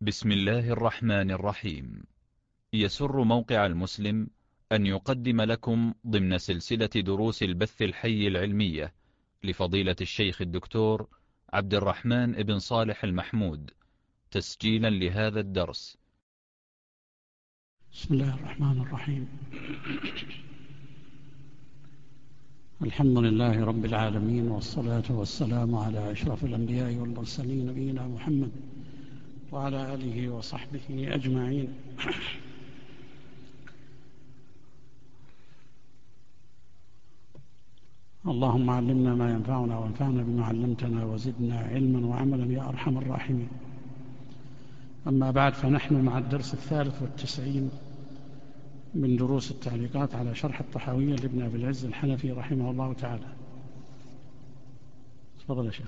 بسم الله الرحمن الرحيم. يسر موقع المسلم أن يقدم لكم ضمن سلسلة دروس البث الحي العلمية لفضيلة الشيخ الدكتور عبد الرحمن بن صالح المحمود، تسجيلا لهذا الدرس. بسم الله الرحمن الرحيم. الحمد لله رب العالمين، والصلاة والسلام على أشرف الأنبياء والمرسلين نبينا محمد وعلى آله وصحبه أجمعين. اللهم علمنا ما ينفعنا وانفعنا بما علمتنا وزدنا علما وعملا يا أرحم الراحمين. أما بعد، فنحن مع الدرس 93 من دروس التعليقات على شرح الطحاوية لابن أبي العز الحنفي رحمه الله تعالى. تفضل يا شيخ.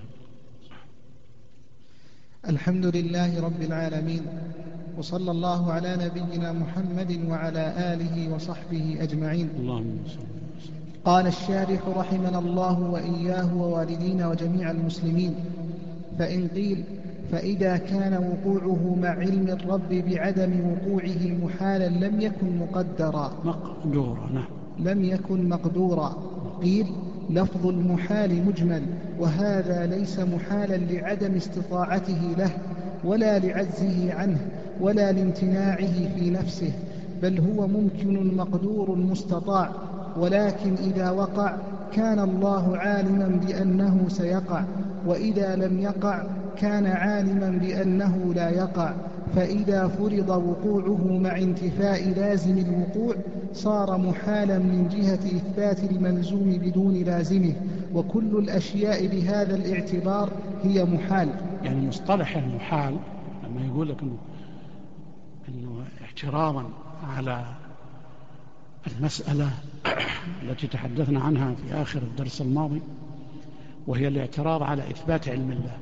الحمد لله رب العالمين، وصلى الله على نبينا محمد وعلى آله وصحبه أجمعين. اللهم صل وسلم. قال الشارح رحمنا الله وإياه ووالدينا وجميع المسلمين: فإن قيل: فإذا كان وقوعه مع علم الرب بعدم وقوعه محالا لم يكن مقدرا لم يكن مقدورا. قيل: لفظ المحال مجمل، وهذا ليس محالا لعدم استطاعته له ولا لعجزه عنه ولا لامتناعه في نفسه، بل هو ممكن مقدور مستطاع، ولكن إذا وقع كان الله عالما بأنه سيقع، وإذا لم يقع كان عالما بأنه لا يقع. فإذا فرض وقوعه مع انتفاء لازم الوقوع صار محالا من جهة إثبات الملزوم بدون لازمه، وكل الأشياء بهذا الاعتبار هي محال. يعني مصطلح المحال لما يقول لك أنه اعتراضا على المسألة التي تحدثنا عنها في آخر الدرس الماضي، وهي الاعتراض على إثبات علم الله،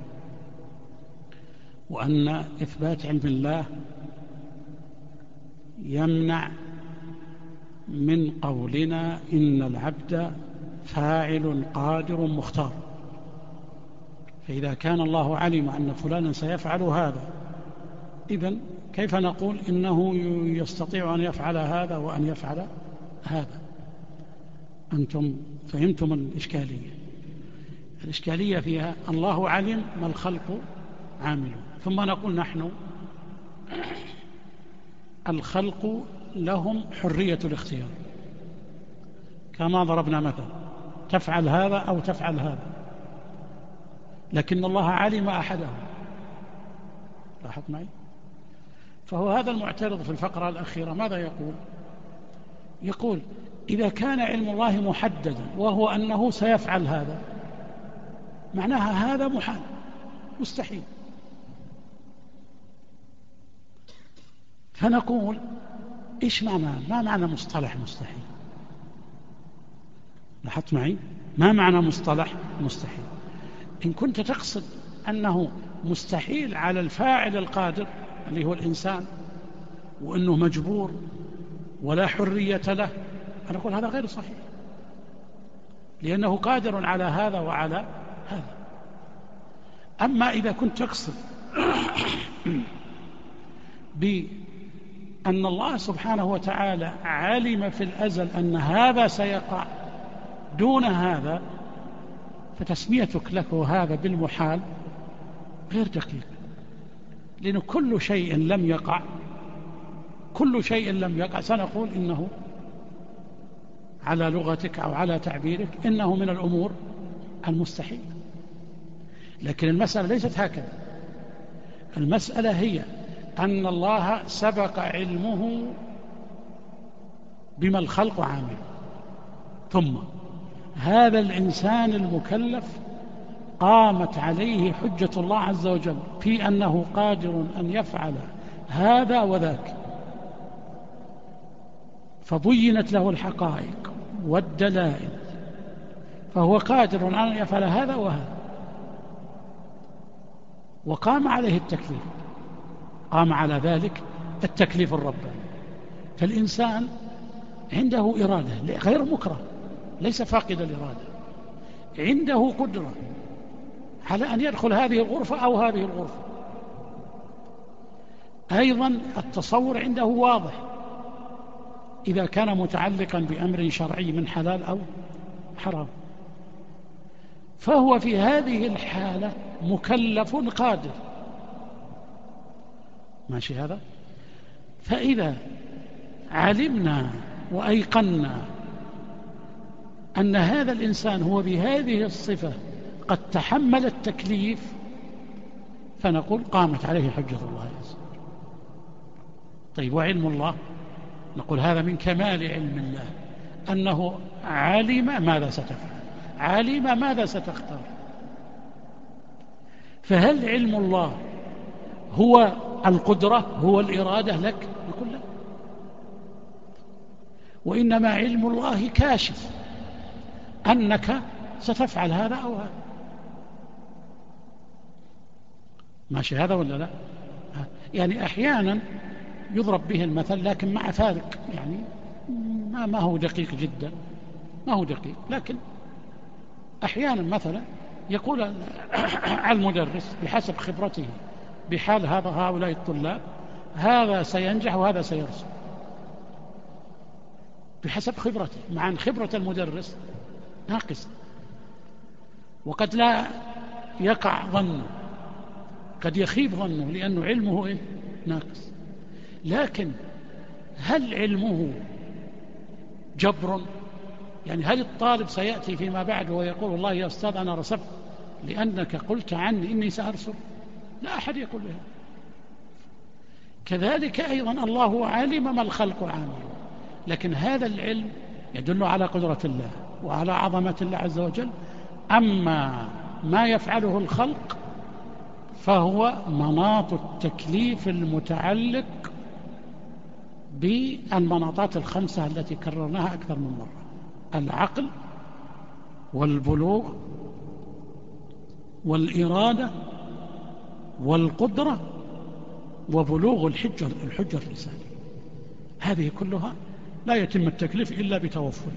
وأن إثبات علم الله يمنع من قولنا إن العبد فاعل قادر مختار. فإذا كان الله علم أن فلانا سيفعل هذا، إذن كيف نقول إنه يستطيع أن يفعل هذا وأن يفعل هذا؟ أنتم فهمتم الإشكالية. الإشكالية فيها الله علم ما الخلق عامل، ثم نقول نحن الخلق لهم حرية الاختيار، كما ضربنا مثلا: تفعل هذا أو تفعل هذا، لكن الله علم أحدهم. لاحظت معي؟ فهو هذا المعترض في الفقرة الأخيرة ماذا يقول إذا كان علم الله محددا وهو أنه سيفعل هذا، معناها هذا محال مستحيل. فنقول إيش ما معنى مصطلح مستحيل؟ لاحظت معي؟ ما معنى مصطلح مستحيل؟ إن كنت تقصد أنه مستحيل على الفاعل القادر اللي هو الإنسان، وأنه مجبور ولا حرية له، أنا أقول هذا غير صحيح، لأنه قادر على هذا وعلى هذا. أما إذا كنت تقصد بأن الله سبحانه وتعالى علم في الأزل أن هذا سيقع دون هذا، فتسميتك له هذا بالمحال غير دقيق، لأن كل شيء لم يقع سنقول إنه على لغتك أو على تعبيرك إنه من الأمور المستحيل. لكن المسألة ليست هكذا. المسألة هي أن الله سبق علمه بما الخلق عامل، ثم هذا الإنسان المكلف قامت عليه حجة الله عز وجل في أنه قادر أن يفعل هذا وذاك، فبينت له الحقائق والدلائل، فهو قادر أن يفعل هذا وهذا، وقام عليه التكليف، قام على ذلك التكليف الرباني. فالإنسان عنده إرادة غير مكره، ليس فاقد الإرادة، عنده قدرة على أن يدخل هذه الغرفة أو هذه الغرفة، أيضا التصور عنده واضح إذا كان متعلقا بأمر شرعي من حلال أو حرام، فهو في هذه الحالة مكلف قادر، ماشي هذا. فإذا علمنا وأيقنا أن هذا الإنسان هو بهذه الصفة قد تحمل التكليف، فنقول قامت عليه حجة الله عز وجل. طيب وعلم الله؟ نقول هذا من كمال علم الله أنه علم ماذا ستفعل، علم ماذا ستختار. فهل علم الله هو القدرة، هو الإرادة لك؟ نقول لا، وإنما علم الله كاشف أنك ستفعل هذا أو هذا، ماشي هذا ولا لا؟ يعني أحيانا يضرب به المثل لكن مع فارق، يعني ما هو دقيق جدا، ما هو دقيق، لكن أحيانا مثلا يقول المدرس بحسب خبرته بحال هؤلاء الطلاب هذا سينجح وهذا سيرسب، بحسب خبرته، مع أن خبرة المدرس ناقصة، وقد لا يقع ظنه، قد يخيب ظنه لأنه علمه ناقص. لكن هل علمه جبر؟ يعني هل الطالب سيأتي فيما بعد ويقول والله يا أستاذ أنا رسبت لأنك قلت عني إني سأرسب؟ لا أحد يقول بها. كذلك أيضا الله علم ما الخلق عامل، لكن هذا العلم يدل على قدرة الله وعلى عظمة الله عز وجل. أما ما يفعله الخلق فهو مناط التكليف المتعلق بالمناطات الخمسة التي كررناها أكثر من مرة: العقل والبلوغ والإرادة والقدرة وبلوغ الحجة الرسالة. هذه كلها لا يتم التكليف إلا بتوفره.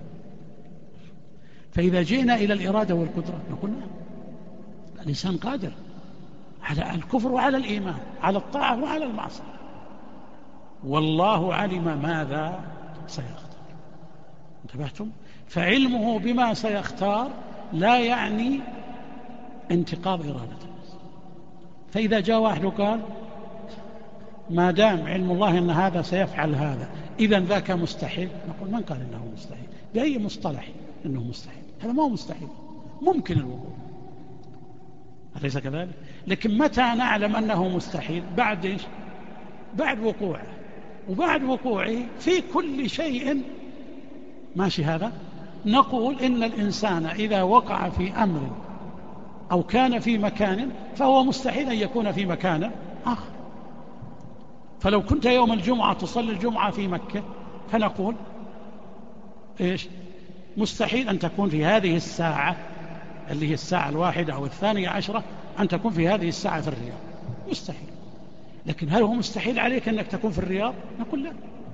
فإذا جئنا إلى الإرادة والقدرة نقول الإنسان قادر على الكفر وعلى الإيمان، على الطاعة وعلى المعصية، والله علم ماذا سيختار. انتبهتم؟ فعلمه بما سيختار لا يعني انتقاض إرادته. فإذا جاء واحد وقال ما دام علم الله أن هذا سيفعل هذا إذن ذاك مستحيل، نقول من قال إنه مستحيل؟ بأي مصطلح إنه مستحيل؟ هذا ما هو مستحيل، ممكن الوقوع، أليس كذلك؟ لكن متى نعلم أنه مستحيل؟ بعد إيش؟ بعد وقوعه، وبعد وقوعه في كل شيء، ماشي هذا. نقول إن الإنسان إذا وقع في أمر أو كان في مكان فهو مستحيل أن يكون في مكان آخر. فلو كنت يوم الجمعة تصلي الجمعة في مكة فنقول إيش؟ مستحيل أن تكون في هذه الساعة اللي هي الساعة 1 أو 12 أن تكون في هذه الساعة في الرياض، مستحيل. لكن هل هو مستحيل عليك أنك تكون في الرياض؟ نقول لا،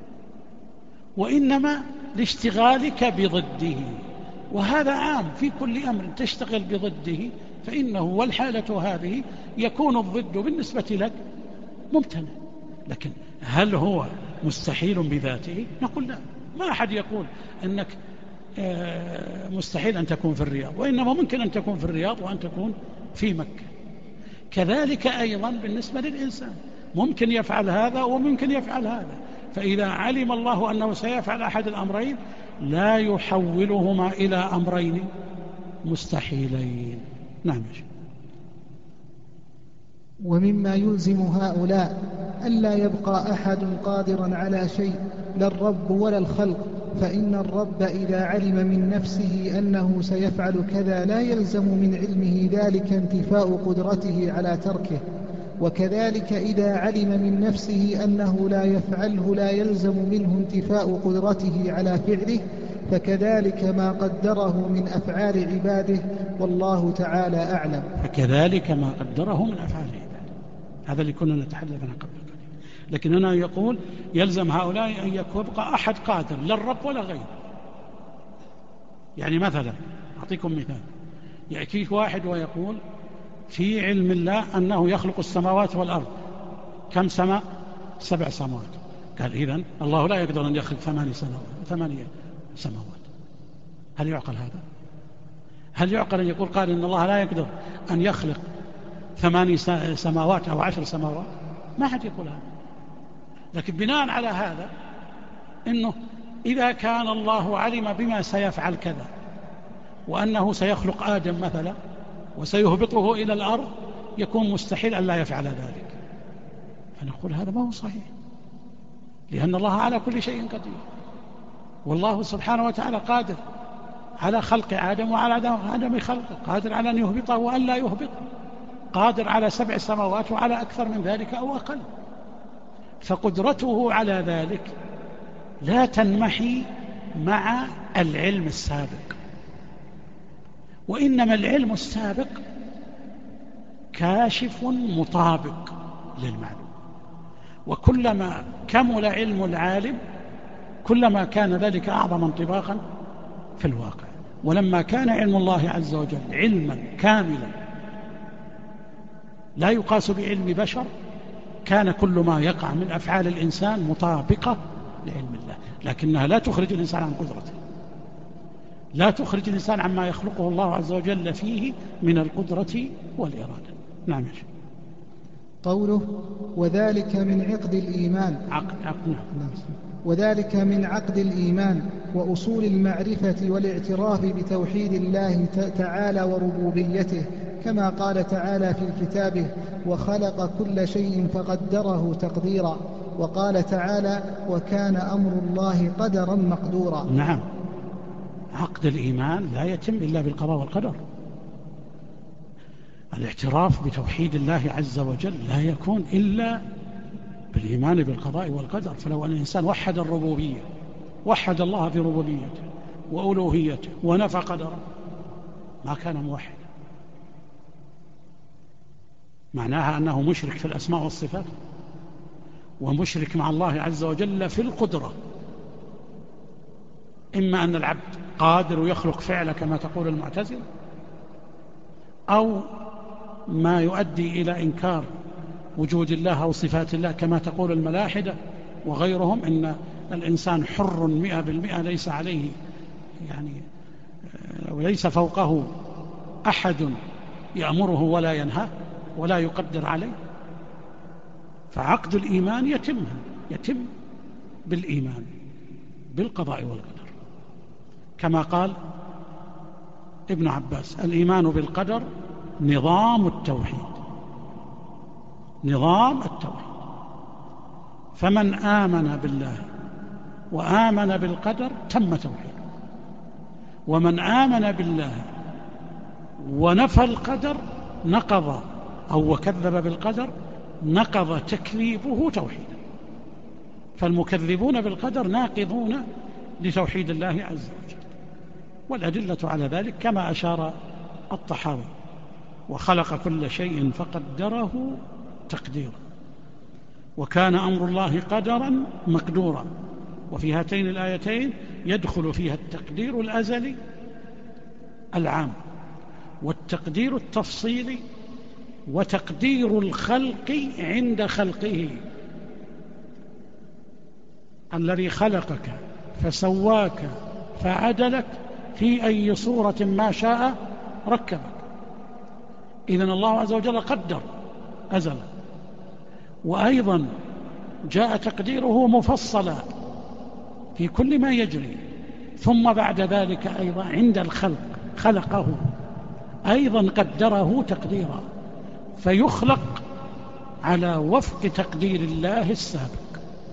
وإنما لاشتغالك بضده، وهذا عام في كل أمر تشتغل بضده فإنه والحالة هذه يكون الضد بالنسبة لك ممتنع. لكن هل هو مستحيل بذاته؟ نقول لا، ما أحد يقول أنك مستحيل أن تكون في الرياض، وإنما ممكن أن تكون في الرياض وأن تكون في مكة. كذلك أيضا بالنسبة للإنسان ممكن يفعل هذا وممكن يفعل هذا. فإذا علم الله أنه سيفعل أحد الأمرين لا يحولهما إلى أمرين مستحيلين. نعم. ومما يلزم هؤلاء ألا يبقى أحد قادرا على شيء، لا الرب ولا الخلق، فإن الرب إذا علم من نفسه أنه سيفعل كذا لا يلزم من علمه ذلك انتفاء قدرته على تركه، وكذلك إذا علم من نفسه أنه لا يفعله لا يلزم منه انتفاء قدرته على فعله، فكذلك ما قدره من أفعال عباده، والله تعالى أعلم. فكذلك ما قدره من أفعال عباده، هذا اللي كنا نتحدث عنه قبل قليل. لكن هنا يقول يلزم هؤلاء أن يبقى أحد قادر، لا الرب ولا غيره. يعني مثلا أعطيكم مثال، يأتيك واحد ويقول في علم الله أنه يخلق السماوات والأرض، كم سماء؟ 7 سماوات. قال إذن الله لا يقدر أن يخلق 8 سماوات. هل يعقل هذا؟ هل يعقل أن يقول قال إن الله لا يقدر أن يخلق 8 سماوات أو 10 سماوات؟ ما حد يقول هذا. لكن بناء على هذا إنه إذا كان الله علم بما سيفعل كذا وأنه سيخلق آدم مثلا وسيهبطه إلى الأرض، يكون مستحيل أن لا يفعل ذلك. فنقول هذا ما هو صحيح، لأن الله على كل شيء قدير، والله سبحانه وتعالى قادر على خلق آدم وعلى عدم خلقه، قادر على أن يهبطه وأن لا يهبطه، قادر على 7 سماوات وعلى أكثر من ذلك أو أقل. فقدرته على ذلك لا تنمحي مع العلم السابق، وإنما العلم السابق كاشف مطابق للمعلوم، وكلما كمل علم العالم كلما كان ذلك أعظم انطباقا في الواقع. ولما كان علم الله عز وجل علما كاملا لا يقاس بعلم بشر، كان كل ما يقع من أفعال الإنسان مطابقة لعلم الله، لكنها لا تخرج الإنسان عن قدرته، لا تخرج الإنسان عما يخلقه الله عز وجل فيه من القدرة والإرادة. نعم يا شيخ. قوله وذلك من عقد الإيمان، وذلك من عقد الإيمان وأصول المعرفة والاعتراف بتوحيد الله تعالى وربوبيته، كما قال تعالى في كتابه وخلق كل شيء فقدره تقديرا، وقال تعالى وكان أمر الله قدرا مقدورا. نعم، عقد الإيمان لا يتم إلا بالقضاء والقدر. الاعتراف بتوحيد الله عز وجل لا يكون إلا بالإيمان بالقضاء والقدر. فلو أن الإنسان وحد الربوبية، وحد الله في ربوبيته وألوهيته ونفى قدره، ما كان موحدا، معناها أنه مشرك في الأسماء والصفات، ومشرك مع الله عز وجل في القدرة. إما أن العبد قادر يخلق فعل كما تقول المعتزلة، أو ما يؤدي إلى إنكار وجود الله أو صفات الله كما تقول الملاحدة وغيرهم، إن الإنسان حر 100%، ليس عليه وليس فوقه أحد يأمره ولا ينهى ولا يقدر عليه. فعقد الإيمان يتم بالإيمان بالقضاء والقدر، كما قال ابن عباس الإيمان بالقدر نظام التوحيد، نظام التوحيد. فمن آمن بالله وآمن بالقدر تم توحيده، ومن آمن بالله ونفى القدر نقض أو وكذب بالقدر نقض تكذيبه توحيدا. فالمكذبون بالقدر ناقضون لتوحيد الله عز وجل، والأدلة على ذلك كما أشار الطحاوي وخلق كل شيء فقدره تقديرا، وكان أمر الله قدرا مقدورا. وفي هاتين الآيتين يدخل فيها التقدير الأزلي العام والتقدير التفصيلي وتقدير الخلق عند خلقه، الذي خلقك فسواك فعدلك في أي صورة ما شاء ركبك. إذن الله عز وجل قدر أزلا، وأيضا جاء تقديره مفصلا في كل ما يجري، ثم بعد ذلك أيضا عند الخلق خلقه أيضا قدره تقديرا، فيخلق على وفق تقدير الله السابق.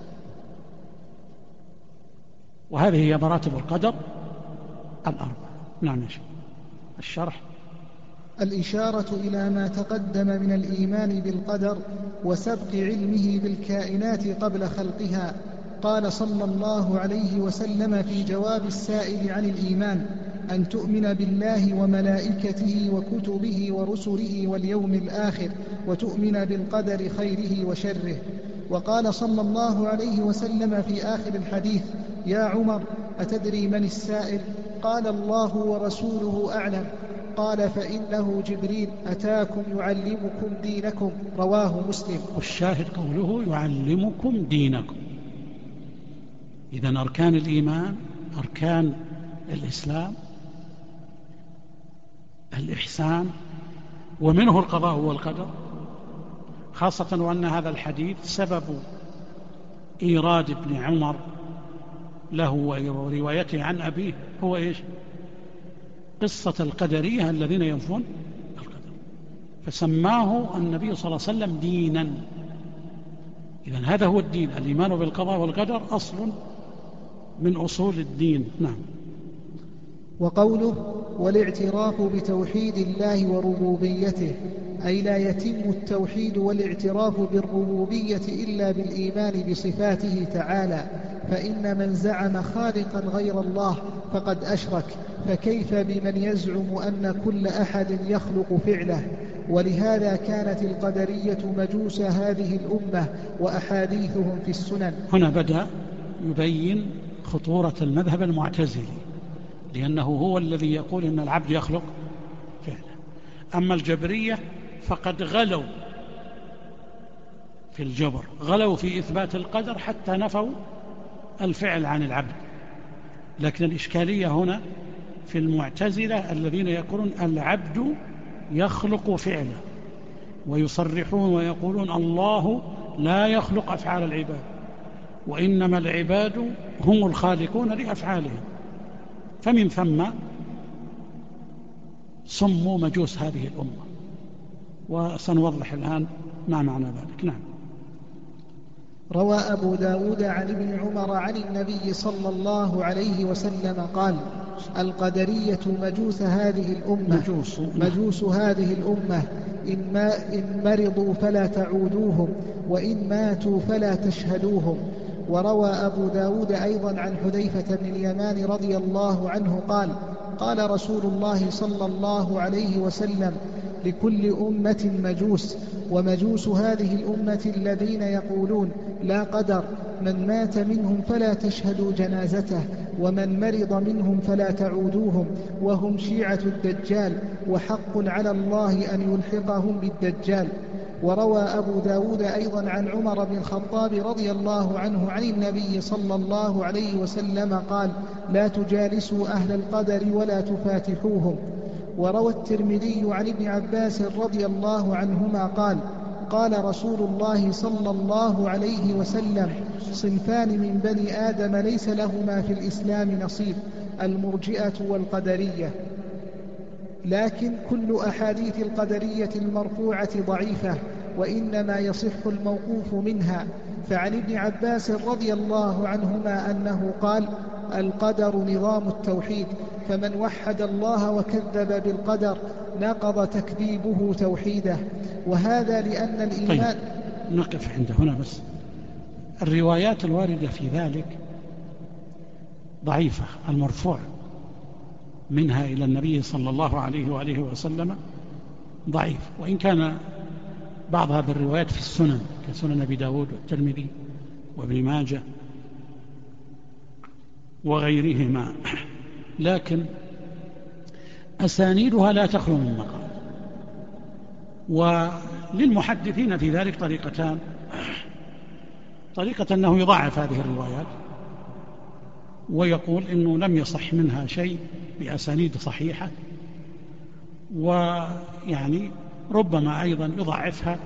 وهذه هي مراتب القدر الأربعة. نعم يا شيخ. الشرح. الإشارة إلى ما تقدم من الإيمان بالقدر وسبق علمه بالكائنات قبل خلقها. قال صلى الله عليه وسلم في جواب السائل عن الإيمان: أن تؤمن بالله وملائكته وكتبه ورسله واليوم الآخر، وتؤمن بالقدر خيره وشره. وقال صلى الله عليه وسلم في آخر الحديث: يا عمر أتدري من السائل؟ قال الله ورسوله أعلم. قال فإنه جبريل أتاكم يعلمكم دينكم، رواه مسلم. والشاهد قوله يعلمكم دينكم. إذن أركان الإيمان، أركان الإسلام، الإحسان، ومنه القضاء والقدر، خاصة وأن هذا الحديث سبب إيراد ابن عمر له وروايته عن أبيه هو إيش؟ قصة القدرية الذين ينفون القدر، فسماه النبي صلى الله عليه وسلم دينا. إذن هذا هو الدين، الإيمان بالقضاء والقدر أصل من أصول الدين. نعم. وقوله والاعتراف بتوحيد الله وربوبيته، أي لا يتم التوحيد والاعتراف بالربوبية إلا بالإيمان بصفاته تعالى، فإن من زعم خالقا غير الله فقد أشرك، فكيف بمن يزعم أن كل أحد يخلق فعله؟ ولهذا كانت القدرية مجوس هذه الأمة وأحاديثهم في السنن. هنا بدأ يبين خطورة المذهب المعتزلي، لأنه هو الذي يقول إن العبد يخلق فعله. أما الجبرية فقد غلوا في الجبر، غلوا في إثبات القدر حتى نفوا الفعل عن العبد. لكن الإشكالية هنا في المعتزلة الذين يقولون العبد يخلق فعله، ويصرحون ويقولون الله لا يخلق أفعال العباد، وإنما العباد هم الخالقون لأفعالهم، فمن ثم سموا مجوس هذه الأمة، وسنوضح الآن ما معنى ذلك. نعم. روى أبو داود عن ابن عمر عن النبي صلى الله عليه وسلم قال القدرية مجوس هذه الأمة، مجوس هذه الأمة، إن مرضوا فلا تعودوهم، وإن ماتوا فلا تشهدوهم. وروى أبو داود أيضا عن حذيفة بن اليمان رضي الله عنه قال قال رسول الله صلى الله عليه وسلم لكل أمة مجوس، ومجوس هذه الأمة الذين يقولون لا قدر، من مات منهم فلا تشهدوا جنازته، ومن مرض منهم فلا تعودوهم، وهم شيعة الدجال، وحق على الله أن يلحقهم بالدجال. وروى أبو داود أيضا عن عمر بن الخطاب رضي الله عنه عن النبي صلى الله عليه وسلم قال لا تجالسوا أهل القدر ولا تفاتحوهم. وروى الترمذي عن ابن عباس رضي الله عنهما قال قال رسول الله صلى الله عليه وسلم صنفان من بني آدم ليس لهما في الإسلام نصيب، المرجئة والقدرية. لكن كل أحاديث القدرية المرفوعة ضعيفة، وإنما يصح الموقوف منها. فعن ابن عباس رضي الله عنهما أنه قال القدر نظام التوحيد، فمن وحد الله وكذب بالقدر نقض تكذيبه توحيده. وهذا لأن الإيمان. طيب نقف عند هنا بس. الروايات الواردة في ذلك ضعيفة، المرفوع منها إلى النبي صلى الله عليه وآله وسلم ضعيف، وإن كان بعض هذه الروايات في السنن كسنن أبي داود والترمذي وابن ماجه وغيرهما، لكن أسانيدها لا تخلو من مقال. وللمحدثين في ذلك طريقتان: طريقة أنه يضاعف هذه الروايات ويقول إنه لم يصح منها شيء بأسانيد صحيحة، ويعني ربما أيضا يضاعفها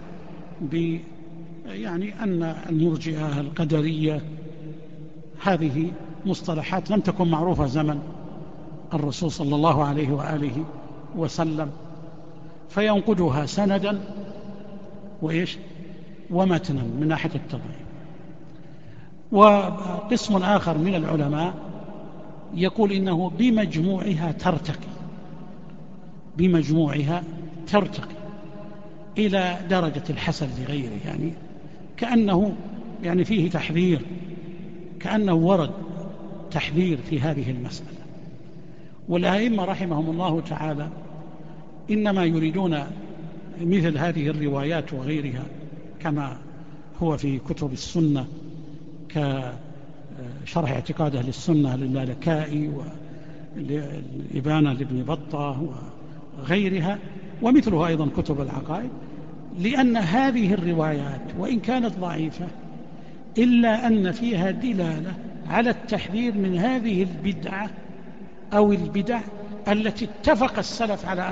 يعني أن المرجئة القدرية هذه مصطلحات لم تكن معروفة زمن الرسول صلى الله عليه وآله وسلم، فينقدها سندا ومتنا من ناحية التضعيف. وقسم آخر من العلماء يقول إنه بمجموعها ترتقي إلى درجة الحسن لغيره، يعني كأنه يعني فيه تحذير، كأنه ورد تحذير في هذه المسألة. والأئمة رحمهم الله تعالى إنما يريدون مثل هذه الروايات وغيرها كما هو في كتب السنة كشرح اعتقاد أهل السنة للالكائي والإبانة لابن بطة وغيرها، ومثلها أيضا كتب العقائد، لأن هذه الروايات وإن كانت ضعيفة إلا أن فيها دلالة على التحذير من هذه البدعة أو البدع التي اتفق السلف على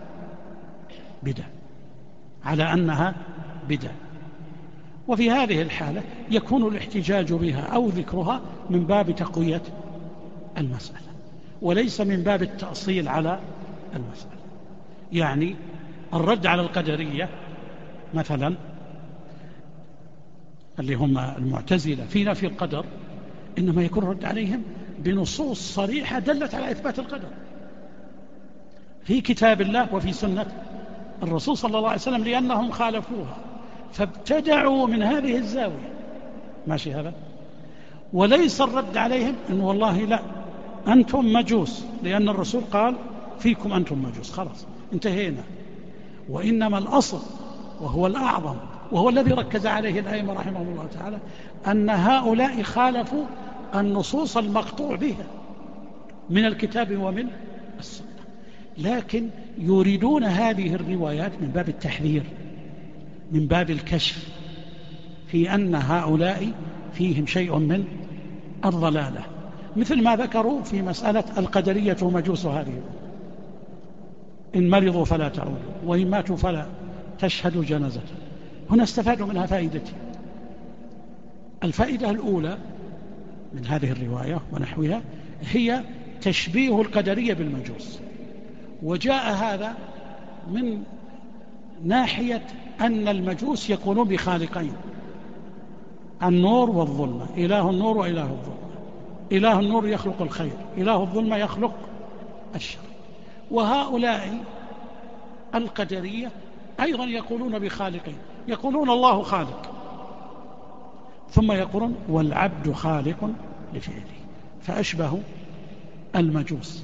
أنها بدع. وفي هذه الحالة يكون الاحتجاج بها أو ذكرها من باب تقوية المسألة وليس من باب التأصيل على المسألة. يعني الرد على القدرية مثلا اللي هم المعتزلة في نفي القدر إنما يكون رد عليهم بنصوص صريحة دلت على إثبات القدر في كتاب الله وفي سنة الرسول صلى الله عليه وسلم، لأنهم خالفوها فابتدعوا من هذه الزاوية. ماشي هذا؟ وليس الرد عليهم إنه والله لا أنتم مجوس لأن الرسول قال فيكم أنتم مجوس، خلاص انتهينا. وإنما الأصل وهو الأعظم وهو الذي ركز عليه الأئمة رحمه الله تعالى أن هؤلاء خالفوا النصوص المقطوع بها من الكتاب ومن السنة، لكن يريدون هذه الروايات من باب التحذير، من باب الكشف في أن هؤلاء فيهم شيء من الضلالة، مثل ما ذكروا في مسألة القدرية ومجوس هذه، إن مرضوا فلا تعودوا وإن ماتوا فلا تشهدوا جنازة. هنا استفادوا منها فائدتين. الفائدة الأولى من هذه الرواية ونحوها هي تشبيه القدرية بالمجوس، وجاء هذا من ناحية أن المجوس يكونون بخالقين، النور والظلمة، إله النور وإله الظلمة. إله النور يخلق الخير، إله الظلمة يخلق الشر. وهؤلاء القدرية أيضا يقولون بخالقين، يقولون الله خالق ثم يقولون والعبد خالق لفعله، فأشبه المجوس.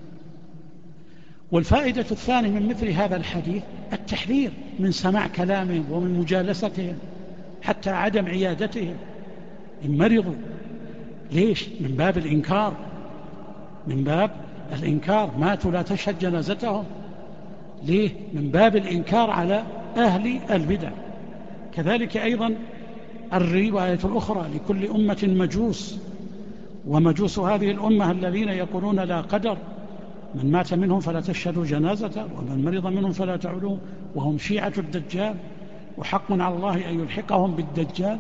والفائدة الثانية من مثل هذا الحديث التحذير من سماع كلامهم ومن مجالستهم، حتى عدم عيادتهم إن مرضوا. ليش؟ من باب الإنكار، من باب الإنكار، ماتوا لا تشهد جنازتهم. ليه؟ من باب الإنكار على أهل البدع. كذلك أيضا الرواية الأخرى لكل أمة مجوس، ومجوس هذه الأمة الذين يقولون لا قدر، من مات منهم فلا تشهدوا جنازته ومن مرض منهم فلا تعودوا، وهم شيعة الدجال، وحق على الله أن يلحقهم بالدجال.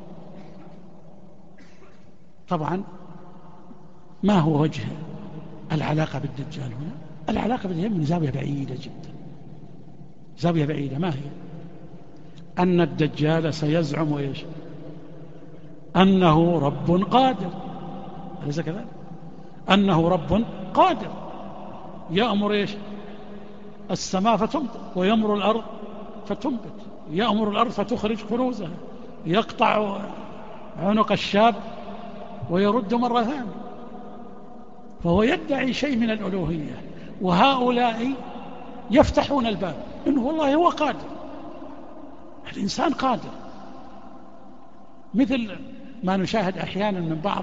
طبعا ما هو وجه العلاقة بالدجال هنا؟ العلاقة بالدجال من زاوية بعيدة جدا، زاوية بعيدة. ما هي؟ أن الدجال سيزعم ويش أنه رب قادر، أليس كذلك؟ أنه رب قادر يأمر إيش السماء فتمطر ويأمر الأرض فتنبت، يأمر الأرض فتخرج كنوزها، يقطع عنق الشاب ويرد مرة ثانية. فهو يدعي شيء من الألوهية، وهؤلاء يفتحون الباب إنه والله هو قادر، الإنسان قادر، مثل ما نشاهد أحيانا من بعض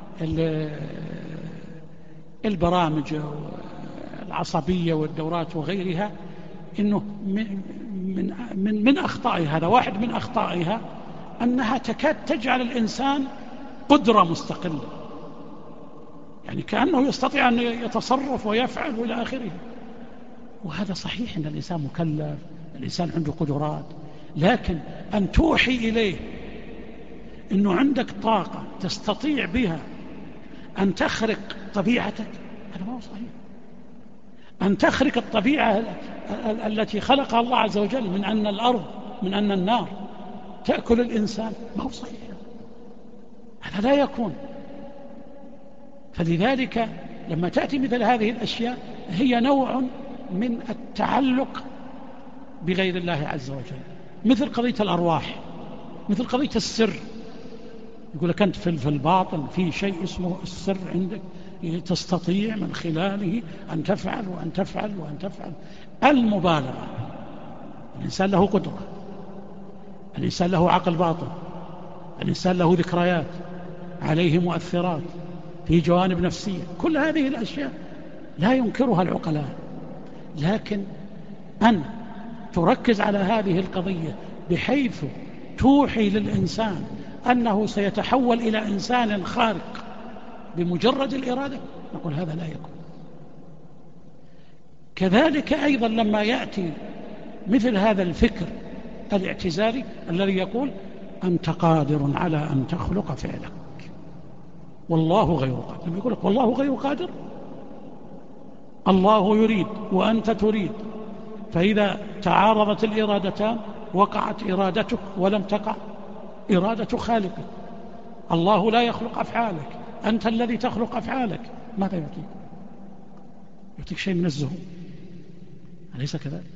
البرامج العصبية والدورات وغيرها، إنه من أخطائها، هذا واحد من أخطائها، أنها تكاد تجعل الإنسان قدرة مستقلة، يعني كأنه يستطيع أن يتصرف ويفعل إلى آخره. وهذا صحيح أن الإنسان مكلف، الإنسان عنده قدرات، لكن أن توحي إليه أنه عندك طاقة تستطيع بها أن تخرق طبيعتك، هذا ما هو صحيح. أن تخرق الطبيعة التي خلقها الله عز وجل من أن الأرض، من أن النار تأكل الإنسان، ما هو صحيح، هذا لا يكون. فلذلك لما تأتي مثل هذه الأشياء هي نوع من التعلق بغير الله عز وجل، مثل قضية الأرواح، مثل قضية السر. يقول لك أنت في الباطن في شيء اسمه السر عندك، تستطيع من خلاله أن تفعل وأن تفعل وأن تفعل. المبالغة، الإنسان له قدرة، الإنسان له عقل باطن، الإنسان له ذكريات، عليه مؤثرات في جوانب نفسية، كل هذه الأشياء لا ينكرها العقلاء، لكن أن تركز على هذه القضية بحيث توحي للإنسان أنه سيتحول إلى إنسان خارق بمجرد الإرادة، نقول هذا لا يكون. كذلك أيضا لما يأتي مثل هذا الفكر الاعتزالي الذي يقول أنت قادر على أن تخلق فعلك والله غير قادر، لما يقول لك والله غير قادر، الله يريد وأنت تريد، فإذا تعارضت الإرادتان وقعت إرادتك ولم تقع إرادة خالقك. الله لا يخلق أفعالك، أنت الذي تخلق أفعالك، ماذا يعطيك؟ يعطيك شيء من الزهو، أليس كذلك؟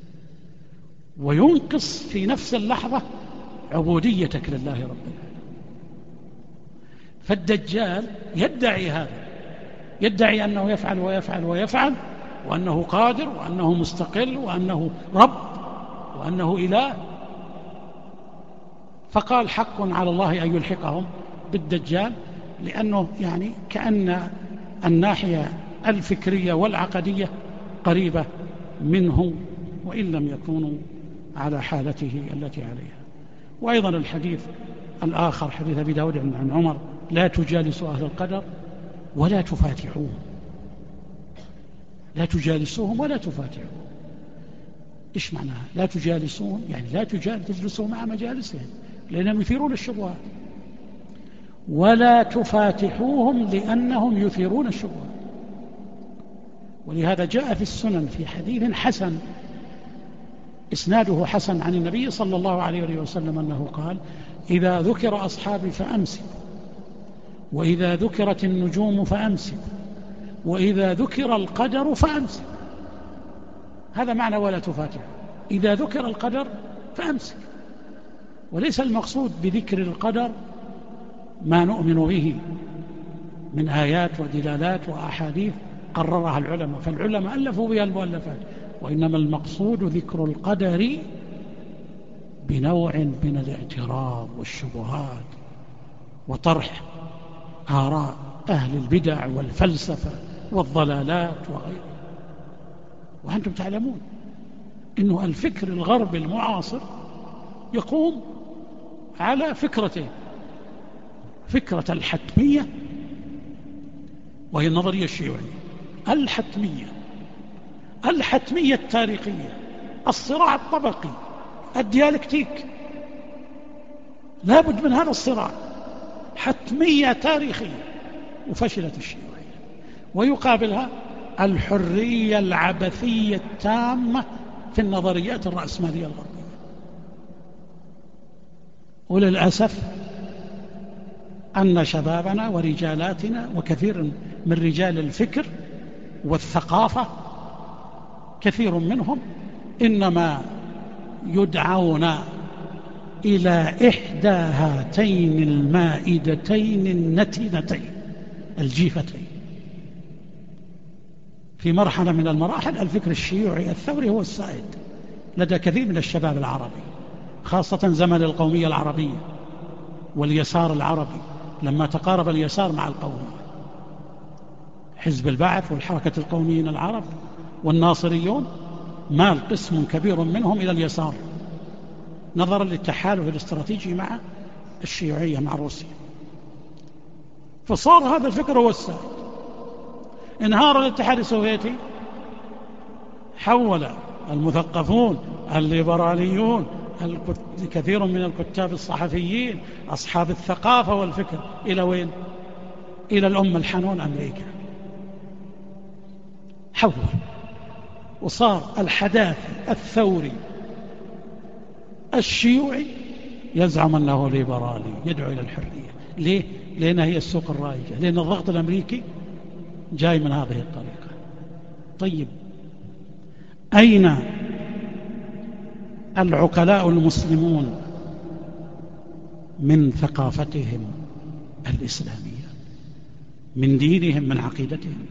وينقص في نفس اللحظة عبوديتك لله رب العالمين. فالدجال يدعي هذا، يدعي أنه يفعل ويفعل ويفعل، وأنه قادر، وأنه مستقل، وأنه رب، وأنه إله. فقال حق على الله أن يلحقهم بالدجال، لأنه يعني كأن الناحية الفكرية والعقدية قريبة منه، وإن لم يكونوا على حالته التي عليها. وأيضا الحديث الآخر حديث أبي داود عن عمر: لا تجالسوا أهل القدر ولا تفاتحوهم. لا تجالسوهم ولا تفاتحوهم. إيش معناها لا تجالسوهم؟ يعني لا تجلسوا مع مجالسهم لأنهم يثيرون الشبهات، ولا تفاتحوهم لأنهم يثيرون الشبهات. ولهذا جاء في السنن في حديث حسن إسناده حسن عن النبي صلى الله عليه وسلم أنه قال: إذا ذكر أصحابي فأمسك، وإذا ذكرت النجوم فأمسك، وإذا ذكر القدر فأمسك. هذا معنى ولا تفاتح. إذا ذكر القدر فأمسك، وليس المقصود بذكر القدر ما نؤمن به من آيات ودلالات وأحاديث قررها العلماء، فالعلماء ألفوا بها المؤلفات، وإنما المقصود ذكر القدر بنوع من الاعتراض والشبهات وطرح آراء أهل البدع والفلسفة والضلالات وغيره. وأنتم تعلمون أنه الفكر الغربي المعاصر يقوم على فكرتين: فكرة الحتمية، وهي النظرية الشيوعية. الحتمية التاريخية، الصراع الطبقي، الديالكتيك، لا بد من هذا الصراع، حتمية تاريخية، وفشلت الشيوعية. ويقابلها الحرية العبثية التامة في النظريات الرأسمالية الغربية. وللأسف أن شبابنا ورجالاتنا وكثير من رجال الفكر والثقافة، كثير منهم إنما يدعون إلى إحدى هاتين المائدتين النتنتين الجيفتين. في مرحلة من المراحل الفكر الشيوعي الثوري هو السائد لدى كثير من الشباب العربي، خاصة زمن القومية العربية واليسار العربي، لما تقارب اليسار مع القومية، حزب البعث والحركة القوميين العرب والناصريون، مال قسم كبير منهم إلى اليسار نظرا للتحالف الاستراتيجي مع الشيوعية مع روسيا. فصار هذا الفكر هو السائد. انهار الاتحاد السوفيتي، حول المثقفون الليبراليون كثير من الكتاب الصحفيين أصحاب الثقافة والفكر إلى وين؟ إلى الأم الحنون أمريكا. حول، وصار الحداث الثوري الشيوعي يزعم أنه ليبرالي يدعو إلى الحرية. ليه؟ لأنها هي السوق الرائجة، لأن الضغط الأمريكي جاي من هذه الطريقة. طيب، أين العقلاء المسلمون من ثقافتهم الإسلامية، من دينهم، من عقيدتهم؟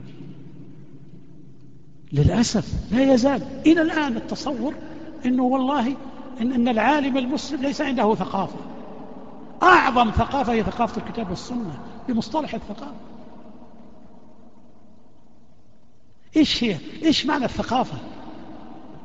للأسف لا يزال إلى الآن التصور إنه والله إن العالم المسلم ليس عنده ثقافة. أعظم ثقافة هي ثقافة الكتاب والسنة بمصطلح الثقافة. إيش هي؟ إيش معنى الثقافة؟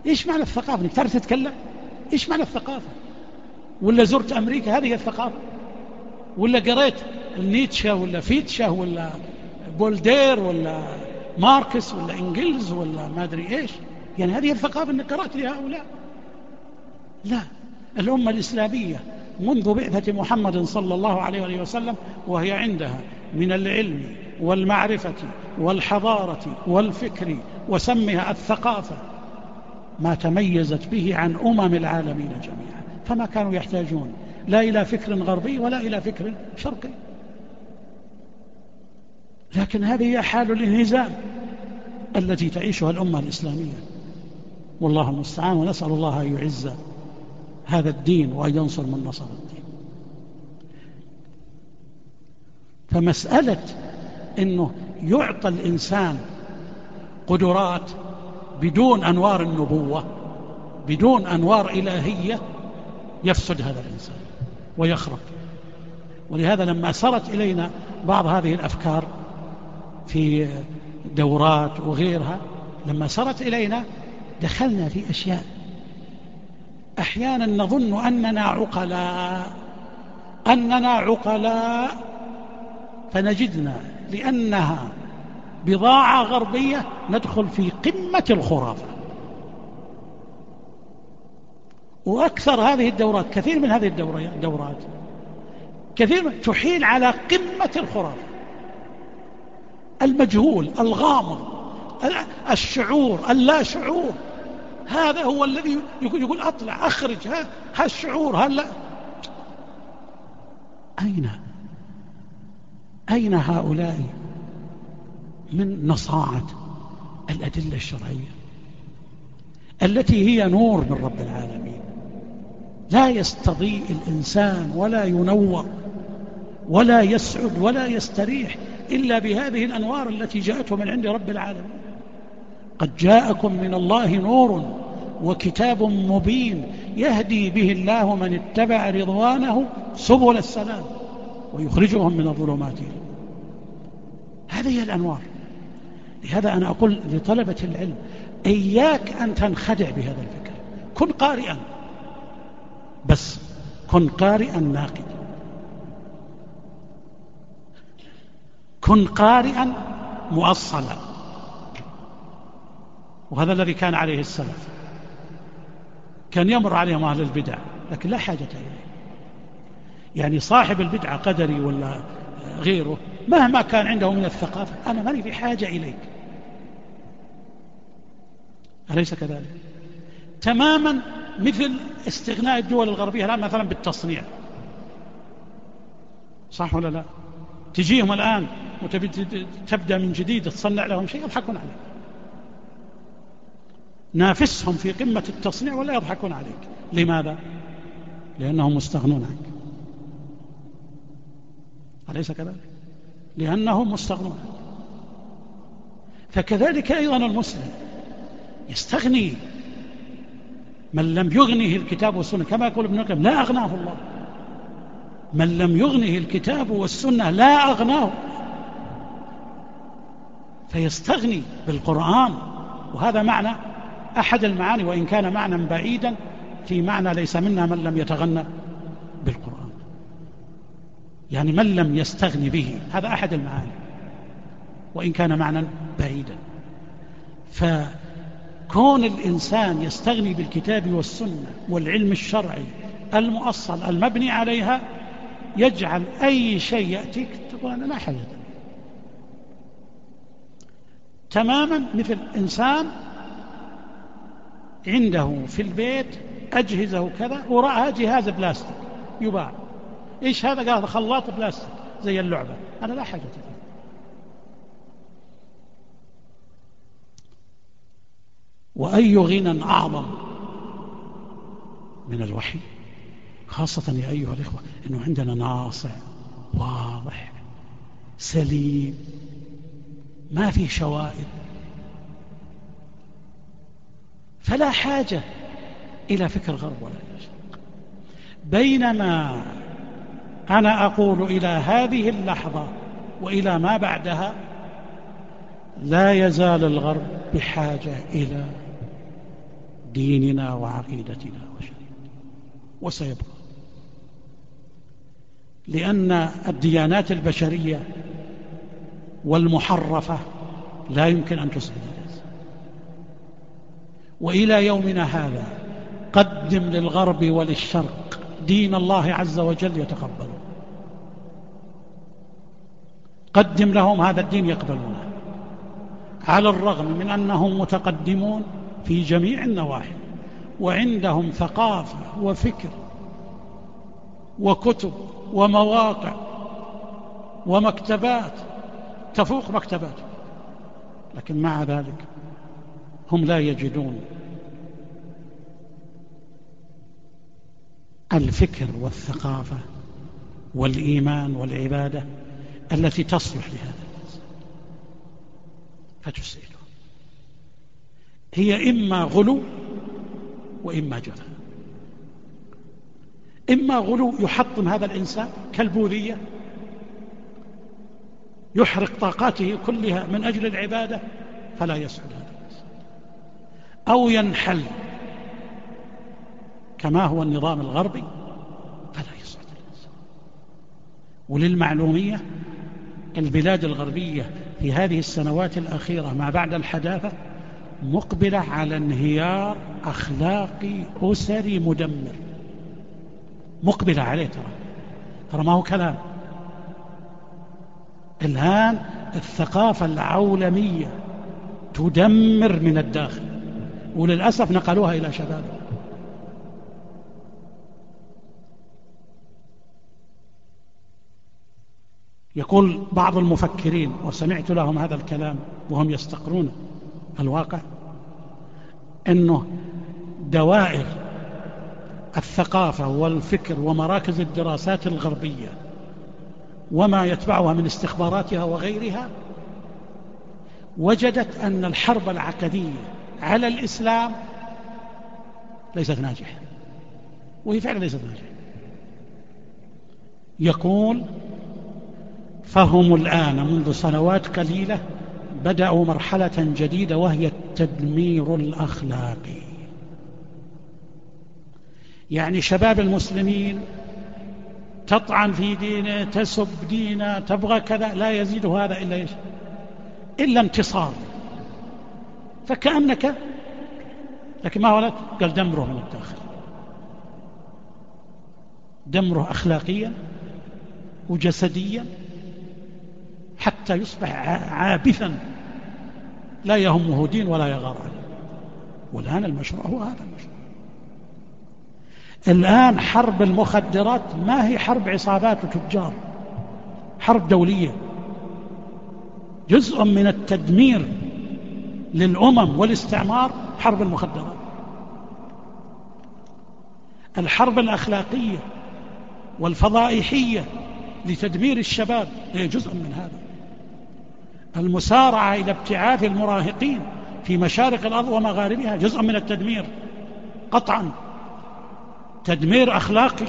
إيش معنى الثقافة؟ إنك تعرف تتكلم؟ إيش معنى الثقافة؟ ولا زرت أمريكا هذه الثقافة؟ ولا قريت نيتشه ولا فيتشه ولا بولدير ولا ماركس ولا إنجلز ولا ما أدري إيش؟ يعني هذه الثقافة أنك قرأت لهؤلاء؟ لا، الأمة الإسلامية منذ بعثة محمد صلى الله عليه وسلم وهي عندها من العلم والمعرفة والحضارة والفكر وسمها الثقافة ما تميزت به عن العالمين جميعا، فما كانوا يحتاجون لا إلى فكر غربي ولا إلى فكر شرقي. لكن هذه هي حال الانهزام التي تعيشها الأمة الإسلامية، والله المستعان، ونسأل الله أن يعز هذا الدين وأن ينصر من نصر الدين. فمسألة أنه يعطى الإنسان قدرات بدون أنوار النبوة، بدون أنوار إلهية، يفسد هذا الإنسان ويخرب. ولهذا لما سرت إلينا بعض هذه الأفكار في دورات وغيرها، لما سرت إلينا دخلنا في أشياء أحيانا نظن أننا عقلاء فنجدنا لأنها بضاعة غربية ندخل في قمة الخرافة. وأكثر هذه الدورات، كثير من هذه الدورات كثير تحيل على قمة الخرافة، المجهول، الغامض، الشعور، اللا شعور. هذا هو الذي يقول أطلع أخرج هالشعور هلا. أين هؤلاء من نصاعة الأدلة الشرعية التي هي نور من رب العالمين؟ لا يستضيء الإنسان ولا ينور ولا يسعد ولا يستريح إلا بهذه الأنوار التي جاءته من عند رب العالمين. قد جاءكم من الله نور وكتاب مبين يهدي به الله من اتبع رضوانه سبل السلام ويخرجهم من الظلمات. هذه هي الأنوار. لهذا أنا أقول لطلبة العلم إياك أن تنخدع بهذا الفكر. كن قارئا، بس كن قارئا ناقدا، كن قارئا مؤصلا. وهذا الذي كان عليه السلف. كان يمر عليهم أهل البدع لكن لا حاجة إليه. يعني صاحب البدعة قدري ولا غيره مهما كان عنده من الثقافة أنا ماني في حاجة إليك. أليس كذلك؟ تماما مثل استغناء الدول الغربية الآن مثلا بالتصنيع، صح ولا لا؟ تجيهم الآن وتبدأ من جديد تصنع لهم شيء يضحكون عليك. نافسهم في قمة التصنيع ولا يضحكون عليك. لماذا؟ لأنهم مستغنون عنك. أليس كذلك؟ لأنهم مستغنون عنك. فكذلك أيضا المسلم يستغني من لم يغنه الكتاب والسنة، كما يقول ابن القيم لا أغناه الله. من لم يغنه الكتاب والسنة لا أغناه. فيستغني بالقرآن، وهذا معنى أحد المعاني، وإن كان معنى بعيدا، في معنى ليس منا من لم يتغنى بالقرآن، يعني من لم يستغني به، هذا أحد المعاني وإن كان معنى بعيدا. فكون الإنسان يستغني بالكتاب والسنة والعلم الشرعي المؤصل المبني عليها يجعل أي شيء يأتيك تقول أنا لا حاجة. تماما مثل إنسان عنده في البيت أجهزة كذا ورأى جهاز بلاستيك يباع. إيش هذا؟ قال خلاط بلاستيك زي اللعبة. أنا لا حاجة فيه. وأي غنى أعظم من الوحي، خاصة يا أيها الإخوة إنه عندنا ناصع واضح سليم ما فيه شوائب، فلا حاجة إلى فكر غرب ولا إلى شرق. بينما أنا أقول إلى هذه اللحظة وإلى ما بعدها لا يزال الغرب بحاجة إلى ديننا وعقيدتنا وشريعتنا، وسيبقى، لأن الديانات البشرية والمحرفة لا يمكن أن تصبح. وإلى يومنا هذا قدم للغرب وللشرق دين الله عز وجل يتقبله، قدم لهم هذا الدين يقبلونه، على الرغم من أنهم متقدمون في جميع النواحي، وعندهم ثقافة وفكر وكتب ومواقع ومكتبات تفوق مكتبات، لكن مع ذلك هم لا يجدون الفكر والثقافة والإيمان والعبادة التي تصلح لهذا الناس. فتسأله هي إما غلو وإما جفا. إما غلو يحطم هذا الإنسان كالبوذية، يحرق طاقاته كلها من أجل العبادة فلا يسعد هذا الإنسان، أو ينحل كما هو النظام الغربي فلا يسعد الإنسان. وللمعلومية البلاد الغربية في هذه السنوات الأخيرة ما بعد الحداثة مقبلة على انهيار أخلاقي أسري مدمر، مقبلة عليه. ترى ما هو كلام. الآن الثقافة العولمية تدمر من الداخل، وللأسف نقلوها إلى شبابه. يقول بعض المفكرين، وسمعت لهم هذا الكلام وهم يستقرون الواقع، أنه دوائر الثقافة والفكر ومراكز الدراسات الغربية وما يتبعها من استخباراتها وغيرها وجدت أن الحرب العقدية على الإسلام ليست ناجحة، وهي فعلا ليست ناجحة. يقول فهم الآن منذ سنوات قليلة بدأوا مرحلة جديدة وهي التدمير الأخلاقي. يعني شباب المسلمين تطعن في دينه، تسب دينه، تبغى كذا، لا يزيد هذا إلا إيش؟ إلا انتصار. فكأنك، لكن ما هو لك؟ قال دمره من الداخل، دمره أخلاقيا وجسديا حتى يصبح عابثا لا يهمه دين ولا يغار عليه. والآن المشروع هو هذا المشروع. الآن حرب المخدرات ما هي حرب عصابات وتجار، حرب دولية، جزء من التدمير للأمم والاستعمار. حرب المخدرات، الحرب الأخلاقية والفضائحية لتدمير الشباب هي جزء من هذا. المسارعة إلى ابتعاث المراهقين في مشارق الأرض ومغاربها جزء من التدمير قطعا، تدمير أخلاقي.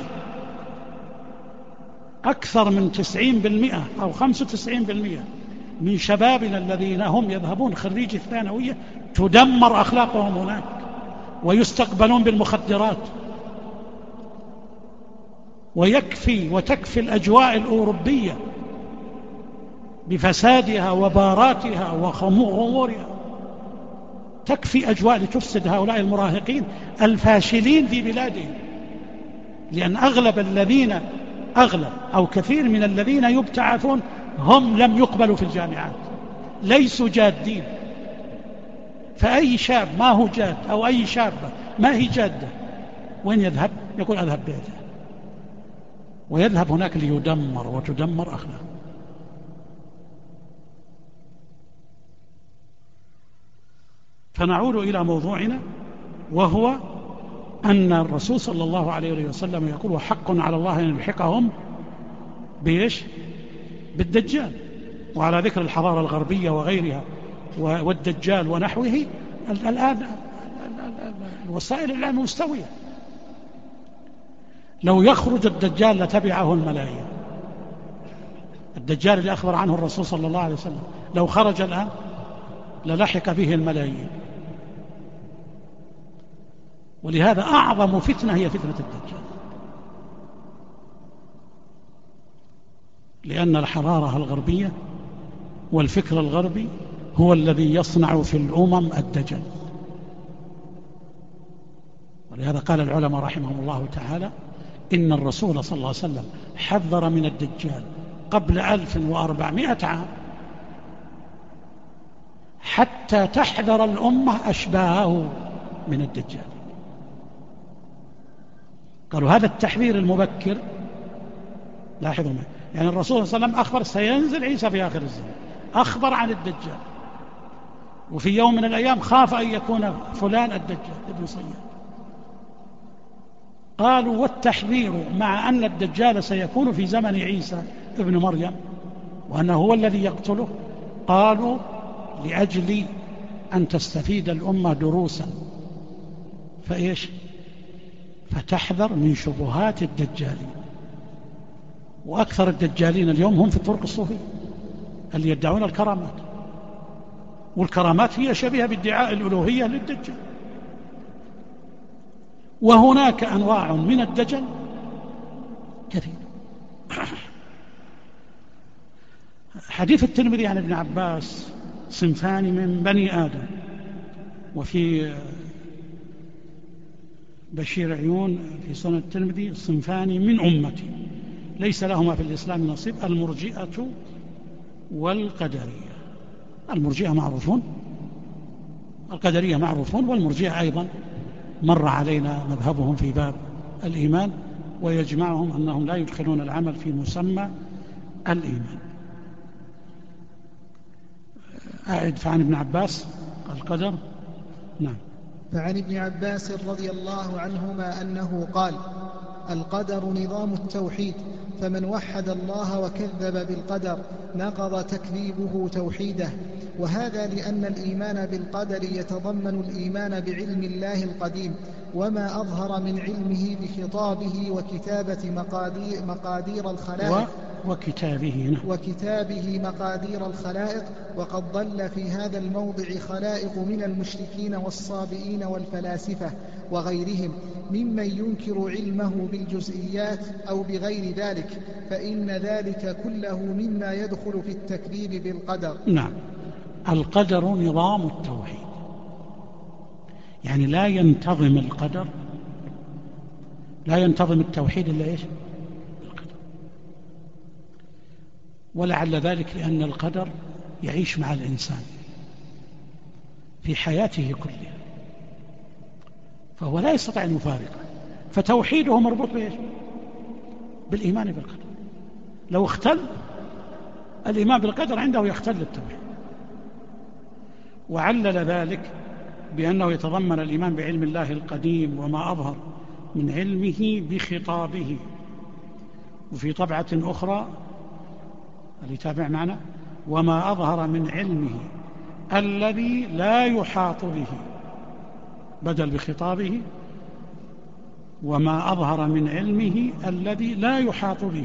أكثر من 90% أو 95% من شبابنا الذين هم يذهبون خريج الثانوية تدمر أخلاقهم هناك ويستقبلون بالمخدرات. وتكفي الأجواء الأوروبية بفسادها وباراتها وخمورها، تكفي أجواء لتفسد هؤلاء المراهقين الفاشلين في بلادهم. لأن أغلب أو كثير من الذين يبتعثون هم لم يقبلوا في الجامعات، ليسوا جادين. فأي شاب ما هو جاد أو أي شابة ما هي جادة وين يذهب؟ يقول أذهب بيته، ويذهب هناك ليدمر وتدمر أخلاقه. فنعود إلى موضوعنا، وهو أن الرسول صلى الله عليه وسلم يقول وحق على الله أن يلحقهم بإيش؟ بالدجال. وعلى ذكر الحضارة الغربية وغيرها والدجال ونحوه، الآن الوسائل الآن مستوية. لو يخرج الدجال لتبعه الملايين. الدجال اللي أخبر عنه الرسول صلى الله عليه وسلم لو خرج الآن للحق به الملايين. ولهذا أعظم فتنة هي فتنة الدجال، لأن الحضارة الغربية والفكر الغربي هو الذي يصنع في الأمم الدجل. ولهذا قال العلماء رحمهم الله تعالى إن الرسول صلى الله عليه وسلم حذر من الدجال قبل 1400 عام حتى تحذر الأمة أشباهه من الدجال. قالوا هذا التحذير المبكر، لاحظوا معي، يعني الرسول صلى الله عليه وسلم أخبر سينزل عيسى في آخر الزمان، أخبر عن الدجال، وفي يوم من الأيام خاف أن يكون فلان الدجال ابن صياد. قالوا والتحذير مع أن الدجال سيكون في زمن عيسى ابن مريم وأنه هو الذي يقتله، قالوا لأجل أن تستفيد الأمة دروسا فإيش؟ فتحذر من شبهات الدجالين. وأكثر الدجالين اليوم هم في الطرق الصوفية اللي يدعون الكرامات، والكرامات هي شبيهة بادعاء الألوهية للدجال. وهناك أنواع من الدجل كثير. حديث الترمذي عن ابن عباس صنفان من بني آدم، وفي بشير عيون في سنن الترمذي صنفان من أمتي ليس لهما في الإسلام نصيب، المرجئة والقدرية. المرجئة معروفون، القدرية معروفون، والمرجئة أيضا مر علينا مذهبهم في باب الإيمان، ويجمعهم أنهم لا يدخلون العمل في مسمى الإيمان. أعد. فعن ابن عباس القدر. نعم. فعن ابن عباس رضي الله عنهما أنه قال: القدر نظام التوحيد، فمن وحد الله وكذب بالقدر نقض تكذيبه توحيده. وهذا لأن الإيمان بالقدر يتضمن الإيمان بعلم الله القديم وما أظهر من علمه بخطابه وكتابة مقادير الخلائق وكتابه مقادير الخلائق. وقد ضل في هذا الموضع خلائق من المشركين والصابئين والفلاسفة وغيرهم ممن ينكر علمه بالجزئيات أو بغير ذلك، فإن ذلك كله مما يدخل في التكذيب بالقدر. نعم. القدر نظام التوحيد، يعني لا ينتظم القدر، لا ينتظم التوحيد إلا إيش؟ بالقدر. ولعل ذلك لأن القدر يعيش مع الإنسان في حياته كلها، فهو لا يستطيع أن يفارقه، فتوحيده مربوط بإيش؟ بالإيمان بالقدر. لو اختل الإيمان بالقدر عنده يختل التوحيد. وعلل ذلك بأنه يتضمن الإيمان بعلم الله القديم وما أظهر من علمه بخطابه. وفي طبعة أخرى اللي تابع معنا: وما أظهر من علمه الذي لا يحاط به، بدل بخطابه وما أظهر من علمه الذي لا يحاط به،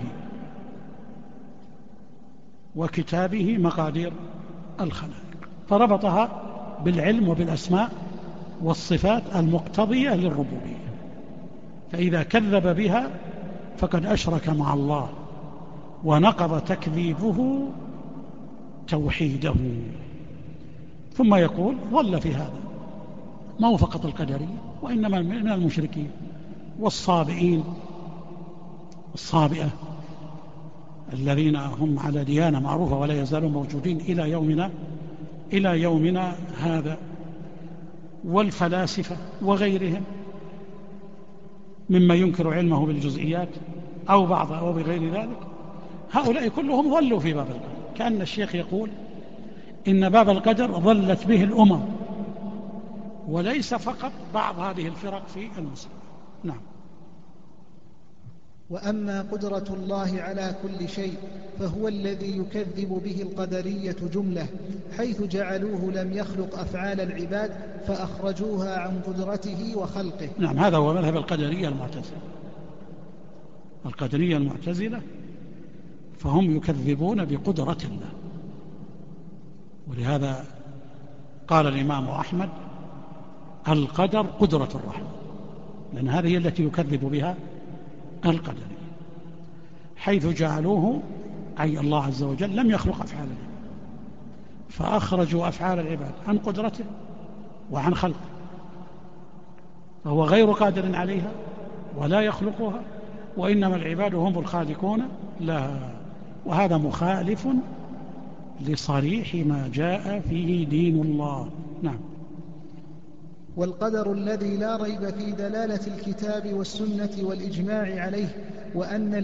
وكتابه مقادير الخلائق. فربطها بالعلم وبالأسماء والصفات المقتضية للربوبية، فإذا كذب بها فقد أشرك مع الله ونقض تكذيبه توحيده. ثم يقول: ظل في هذا ما هو فقط القدرية، وإنما من المشركين والصابئين الصابئة الذين هم على ديانة معروفة ولا يزالون موجودين إلى يومنا هذا، والفلاسفة وغيرهم مما ينكر علمه بالجزئيات أو بعض أو بغير ذلك. هؤلاء كلهم ظلوا في باب القدر. كأن الشيخ يقول إن باب القدر ظلت به الأمم، وليس فقط بعض هذه الفرق في المسلمين. نعم. وأما قدرة الله على كل شيء فهو الذي يكذب به القدرية جملة، حيث جعلوه لم يخلق أفعال العباد فأخرجوها عن قدرته وخلقه. نعم، هذا هو مذهب القدرية المعتزلة. القدرية المعتزلة فهم يكذبون بقدرة الله، ولهذا قال الإمام أحمد: القدر قدرة الرحمن. لأن هذه هي التي يكذب بها القدرية، حيث جعلوه أي الله عز وجل لم يخلق أفعال العباد، فأخرجوا أفعال العباد عن قدرته وعن خلقه، فهو غير قادر عليها ولا يخلقها، وإنما العباد هم الخالقون لها. وهذا مخالف لصريح ما جاء فيه دين الله. نعم. والقدر الذي لا ريب في دلالة الكتاب والسنة والإجماع عليه، وأن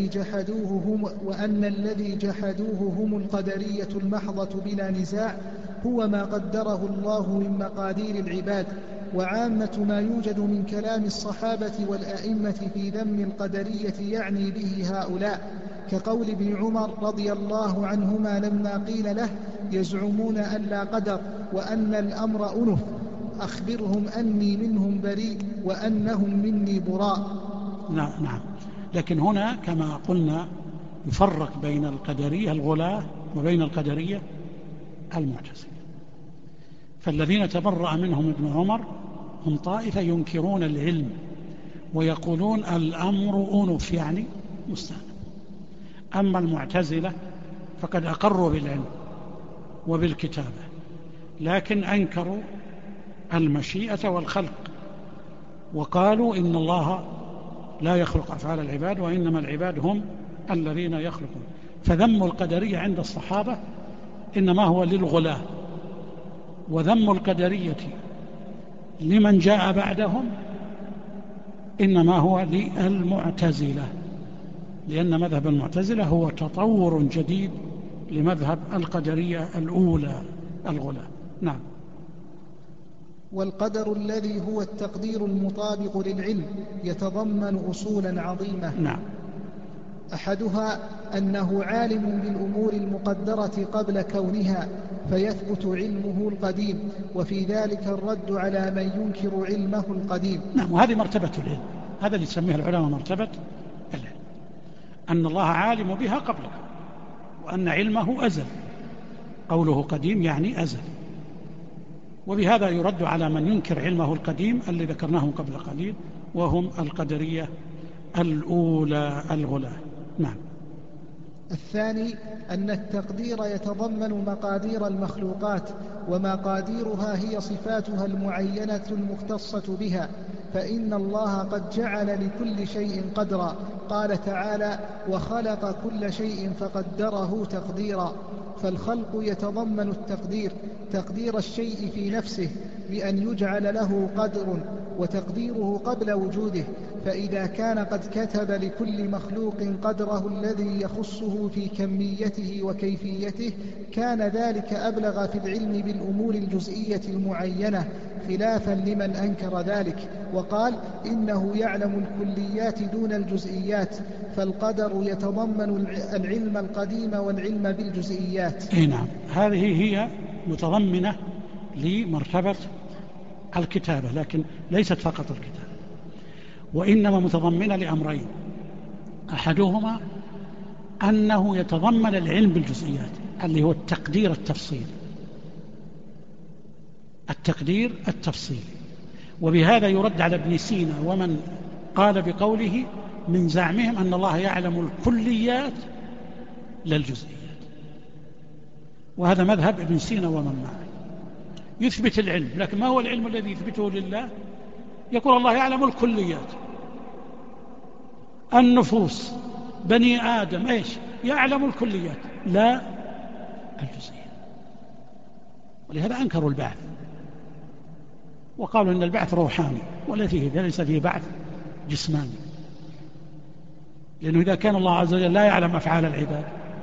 الذي جحدوه هم القدرية المحضة بلا نزاع، هو ما قدره الله من مقادير العباد. وعامة ما يوجد من كلام الصحابة والأئمة في ذم القدرية يعني به هؤلاء، كقول ابن عمر رضي الله عنهما لما قيل له: يزعمون أن لا قدر وأن الأمر أنف، أخبرهم أني منهم بريء وأنهم مني براء. نعم. لكن هنا كما قلنا يفرق بين القدرية الغلاة وبين القدرية المعتزلة. فالذين تبرأ منهم ابن عمر هم طائفة ينكرون العلم ويقولون الأمر أنف يعني مستأنف. أما المعتزلة فقد أقروا بالعلم وبالكتابة، لكن أنكروا المشيئة والخلق، وقالوا إن الله لا يخلق أفعال العباد وإنما العباد هم الذين يخلقون. فذم القدرية عند الصحابة إنما هو للغلاة، وذم القدرية لمن جاء بعدهم إنما هو للمعتزلة، لأن مذهب المعتزلة هو تطور جديد لمذهب القدرية الأولى الغلاة. نعم. والقدر الذي هو التقدير المطابق للعلم يتضمن أصولا عظيمة. نعم. أحدها أنه عالم بالأمور المقدرة قبل كونها، فيثبت علمه القديم، وفي ذلك الرد على من ينكر علمه القديم. نعم. وهذه مرتبة العلم، هذا اللي يسميه العلماء مرتبة العلم، أن الله عالم بها قبلك، وأن علمه أزل. قوله قديم يعني أزل، وبهذا يرد على من ينكر علمه القديم اللي ذكرناه قبل قليل، وهم القدرية الأولى الغلاة. نعم. الثاني أن التقدير يتضمن مقادير المخلوقات، ومقاديرها هي صفاتها المعينة المختصة بها، فإن الله قد جعل لكل شيء قدرا، قال تعالى: وخلق كل شيء فقدره تقديرا. فالخلق يتضمن التقدير، تقدير الشيء في نفسه بأن يجعل له قدر، وتقديره قبل وجوده. فإذا كان قد كتب لكل مخلوق قدره الذي يخصه في كميته وكيفيته، كان ذلك أبلغ في العلم بالأمور الجزئية المعينة، خلافا لمن أنكر ذلك وقال إنه يعلم الكليات دون الجزئيات. فالقدر يتضمن العلم القديم والعلم بالجزئيات. نعم. هذه هي متضمنة لمرتبة الكتابة، لكن ليست فقط الكتابة، وإنما متضمنة لأمرين: أحدهما أنه يتضمن العلم بالجزئيات اللي هو التقدير التفصيلي، وبهذا يرد على ابن سينا ومن قال بقوله من زعمهم أن الله يعلم الكليات لا الجزئيات. وهذا مذهب ابن سينا ومن معه، يثبت العلم، لكن ما هو العلم الذي يثبته لله؟ يقول الله يعلم الكليات، النفوس، بني آدم، إيش؟ يعلم الكليات لا الجزئيات. ولهذا أنكروا البعث وقالوا إن البعث روحاني وليس فيه بعث جسماني، لأنه إذا كان الله عز وجل لا يعلم أفعال العباد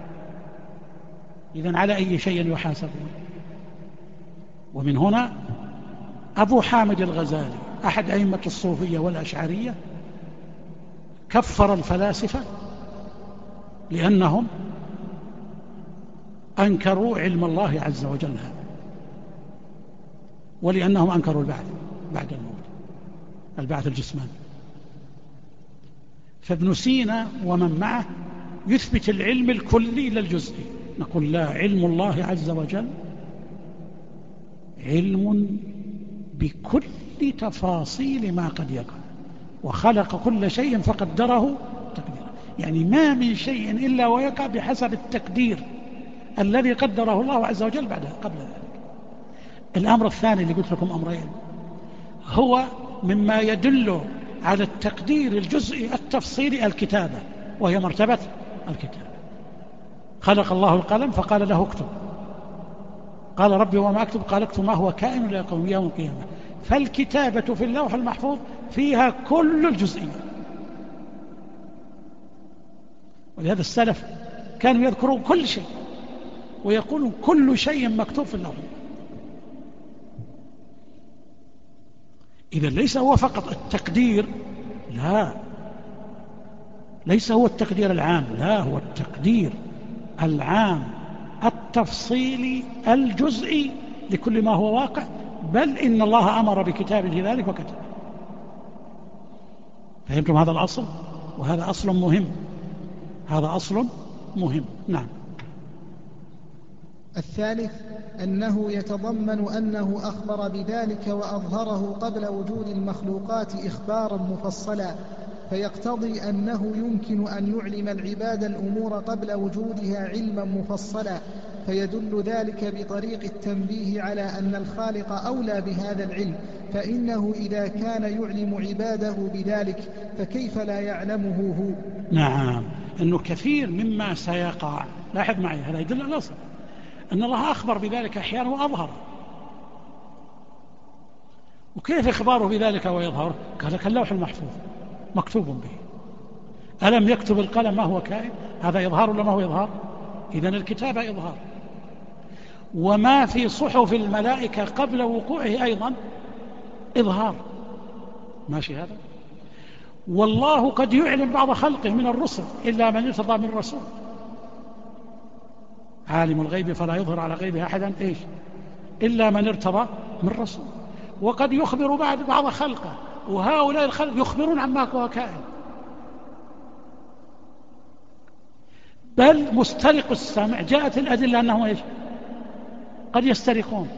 إذن على أي شيء يحاسبون؟ ومن هنا أبو حامد الغزالي أحد أئمة الصوفية والأشعرية كفر الفلاسفة لأنهم أنكروا علم الله عز وجل هذا، ولأنهم أنكروا البعث بعد الموت، البعث الجسماني. فابن سينا ومن معه يثبت العلم الكلي للجزئي. نقول لا، علم الله عز وجل علم بكل تفاصيل ما قد يقع، وخلق كل شيء فقدره تقديرا. يعني ما من شيء إلا ويقع بحسب التقدير الذي قدره الله عز وجل قبل ذلك. الأمر الثاني اللي قلت لكم أمرين هو مما يدل على التقدير الجزئي التفصيلي الكتابة، وهي مرتبة الكتابة. خلق الله القلم فقال له اكتب، قال ربي وما أكتب، قال اكتب ما هو كائن إلى يوم القيامة. فالكتابة في اللوح المحفوظ فيها كل الجزئية. ولهذا السلف كانوا يذكرون كل شيء ويقولون كل شيء مكتوب في اللوح. إذا ليس هو فقط التقدير، لا، ليس هو التقدير العام، لا، هو التقدير العام التفصيلي الجزئي لكل ما هو واقع، بل إن الله أمر بكتابه ذلك وكتب. فهمتم هذا الأصل؟ وهذا أصل مهم، هذا أصل مهم. نعم. الثالث أنه يتضمن أنه أخبر بذلك وأظهره قبل وجود المخلوقات إخبارا مفصلا، فيقتضي أنه يمكن أن يعلم العباد الأمور قبل وجودها علما مفصلا، فيدل ذلك بطريق التنبيه على أن الخالق أولى بهذا العلم، فإنه إذا كان يعلم عباده بذلك فكيف لا يعلمه هو؟ نعم، أنه كثير مما سيقع، لاحظ معي هذا يدل على الأصل أن الله أخبر بذلك أحيانا وأظهر. وكيف إخباره بذلك ويظهر؟ قال لك اللوح المحفوظ مكتوب به، ألم يكتب القلم ما هو كائن؟ هذا إظهار ولا ما هو إظهار؟ إذن الكتابة إظهار. وما في صحف الملائكة قبل وقوعه أيضا إظهار، ماشي هذا؟ والله قد يعلم بعض خلقه من الرسل إلا من ارتضى من رسول، عالم الغيب فلا يظهر على غيبه أحدا إيش إلا من ارتضى من رسول. وقد يخبر بعض خلقه، وهؤلاء الخلق يخبرون عما هو كائن. بل مسترق السمع جاءت الأدلة أنهم إيش قد يسترقون.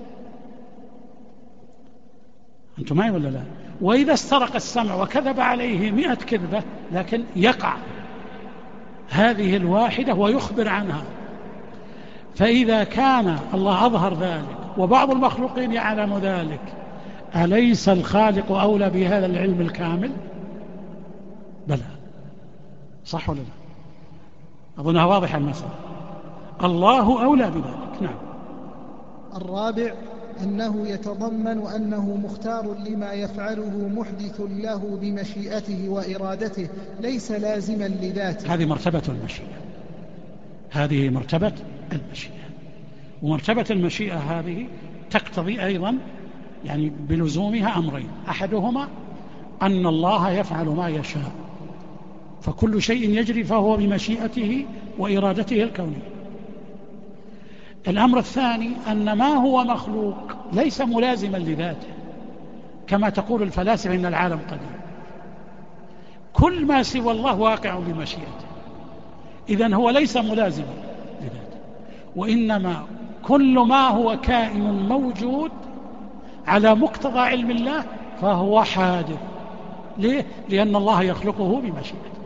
أنتم معي ولا لا؟ وإذا استرق السمع وكذب عليه 100 كذبة لكن يقع هذه الواحدة ويخبر عنها. فإذا كان الله أظهر ذلك وبعض المخلوقين يعلم ذلك، أليس الخالق أولى بهذا العلم الكامل؟ بلى، صح ولا لا؟ أظنها واضحة المسألة. الله أولى بذلك. نعم. الرابع أنه يتضمن أنه مختار لما يفعله محدث له بمشيئته وإرادته، ليس لازما لذاته. هذه مرتبة المشيئة، هذه مرتبة المشيئة. ومرتبة المشيئة هذه تقتضي أيضا يعني بلزومها أمرين: أحدهما أن الله يفعل ما يشاء، فكل شيء يجري فهو بمشيئته وإرادته الكونية. الأمر الثاني أن ما هو مخلوق ليس ملازما لذاته، كما تقول الفلاسفة إن العالم قديم. كل ما سوى الله واقع بمشيئته، إذن هو ليس ملازما لذاته، وإنما كل ما هو كائن موجود على مقتضى علم الله فهو حادث. ليه؟ لأن الله يخلقه بمشيئته.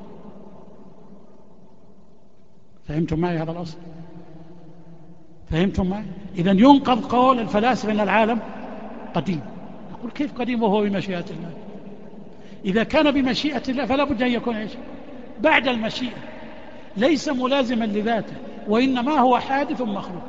فهمتم معي هذا الأصل؟ فهمتم معي؟ إذن ينقض قول الفلاسفة أن العالم قديم. نقول كيف قديم وهو بمشيئة الله؟ إذا كان بمشيئة الله فلا بد أن يكون إيش؟ بعد المشيئة، ليس ملازما لذاته، وإنما هو حادث مخلوق.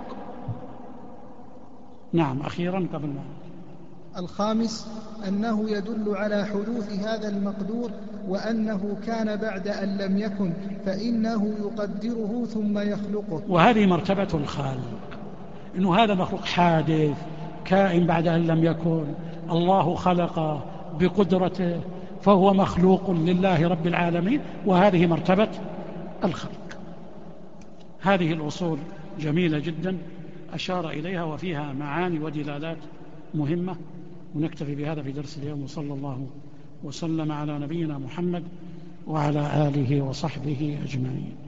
نعم. أخيرا قبل ما الخامس أنه يدل على حدوث هذا المقدور، وأنه كان بعد أن لم يكن، فإنه يقدره ثم يخلقه. وهذه مرتبة الخالق، إنه هذا مخلوق حادث كائن بعد أن لم يكن، الله خلقه بقدرته فهو مخلوق لله رب العالمين، وهذه مرتبة الخلق. هذه الأصول جميلة جدا أشار إليها وفيها معاني ودلالات مهمة. ونكتفي بهذا في درس اليوم، وصلى الله وسلم على نبينا محمد وعلى آله وصحبه أجمعين.